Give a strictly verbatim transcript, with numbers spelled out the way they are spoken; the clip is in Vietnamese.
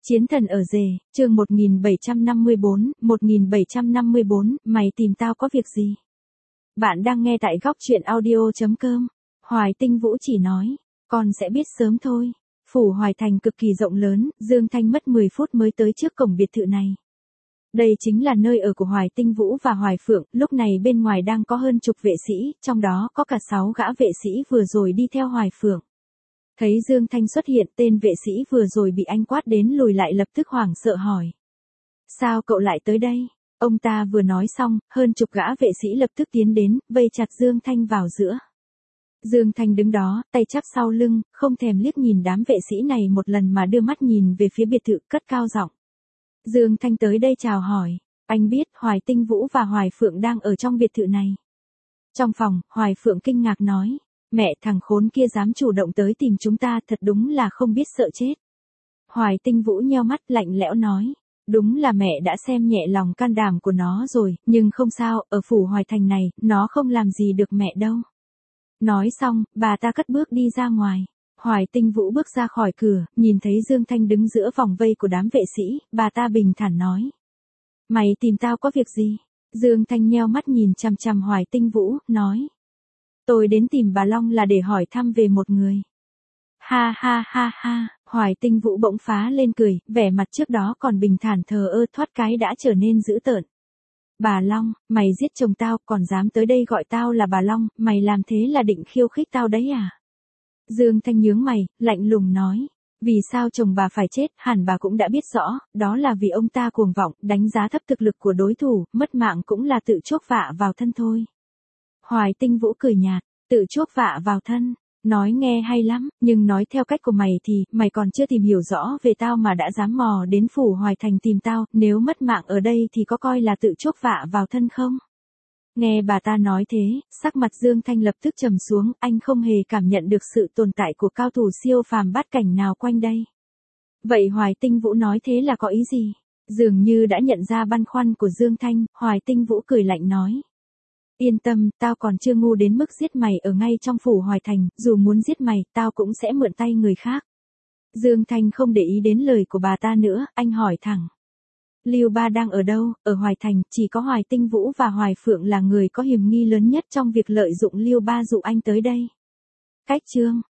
Chiến thần ở rể, chương một nghìn bảy trăm năm mươi bốn, một nghìn bảy trăm năm mươi bốn, mày tìm tao có việc gì? Bạn đang nghe tại góc truyện audio chấm com. Hoài Tinh Vũ chỉ nói, con sẽ biết sớm thôi. Phủ Hoài Thành cực kỳ rộng lớn, Dương Thanh mất mười phút mới tới trước cổng biệt thự này. Đây chính là nơi ở của Hoài Tinh Vũ và Hoài Phượng, lúc này bên ngoài đang có hơn chục vệ sĩ, trong đó có cả sáu gã vệ sĩ vừa rồi đi theo Hoài Phượng. Thấy Dương Thanh xuất hiện, tên vệ sĩ vừa rồi bị anh quát đến lùi lại lập tức hoảng sợ hỏi. Sao cậu lại tới đây? Ông ta vừa nói xong, hơn chục gã vệ sĩ lập tức tiến đến, vây chặt Dương Thanh vào giữa. Dương Thanh đứng đó, tay chắp sau lưng, không thèm liếc nhìn đám vệ sĩ này một lần mà đưa mắt nhìn về phía biệt thự, cất cao giọng. Dương Thanh tới đây chào hỏi, anh biết Hoài Tinh Vũ và Hoài Phượng đang ở trong biệt thự này. Trong phòng, Hoài Phượng kinh ngạc nói. Mẹ, thằng khốn kia dám chủ động tới tìm chúng ta, thật đúng là không biết sợ chết. Hoài Tinh Vũ nheo mắt lạnh lẽo nói. Đúng là mẹ đã xem nhẹ lòng can đảm của nó rồi, nhưng không sao, ở phủ Hoài Thành này, nó không làm gì được mẹ đâu. Nói xong, bà ta cất bước đi ra ngoài. Hoài Tinh Vũ bước ra khỏi cửa, nhìn thấy Dương Thanh đứng giữa vòng vây của đám vệ sĩ, bà ta bình thản nói. Mày tìm tao có việc gì? Dương Thanh nheo mắt nhìn chằm chằm Hoài Tinh Vũ, nói. Tôi đến tìm bà Long là để hỏi thăm về một người. Ha ha ha ha, Hoài Tinh Vũ bỗng phá lên cười, vẻ mặt trước đó còn bình thản thờ ơ thoát cái đã trở nên dữ tợn. Bà Long, mày giết chồng tao, còn dám tới đây gọi tao là bà Long, mày làm thế là định khiêu khích tao đấy à? Dương Thanh nhướng mày, lạnh lùng nói. Vì sao chồng bà phải chết, hẳn bà cũng đã biết rõ, đó là vì ông ta cuồng vọng, đánh giá thấp thực lực của đối thủ, mất mạng cũng là tự chuốc vạ vào thân thôi. Hoài Tinh Vũ cười nhạt, tự chuốc vạ vào thân, nói nghe hay lắm, nhưng nói theo cách của mày thì, mày còn chưa tìm hiểu rõ về tao mà đã dám mò đến phủ Hoài Thành tìm tao, nếu mất mạng ở đây thì có coi là tự chuốc vạ vào thân không? Nghe bà ta nói thế, sắc mặt Dương Thanh lập tức trầm xuống, anh không hề cảm nhận được sự tồn tại của cao thủ siêu phàm bát cảnh nào quanh đây. Vậy Hoài Tinh Vũ nói thế là có ý gì? Dường như đã nhận ra băn khoăn của Dương Thanh, Hoài Tinh Vũ cười lạnh nói. Yên tâm, tao còn chưa ngu đến mức giết mày ở ngay trong phủ Hoài Thành, dù muốn giết mày, tao cũng sẽ mượn tay người khác. Dương Thanh không để ý đến lời của bà ta nữa, anh hỏi thẳng. Lưu Ba đang ở đâu? Ở Hoài Thành, chỉ có Hoài Tinh Vũ và Hoài Phượng là người có hiểm nghi lớn nhất trong việc lợi dụng Lưu Ba dụ anh tới đây. Cách chương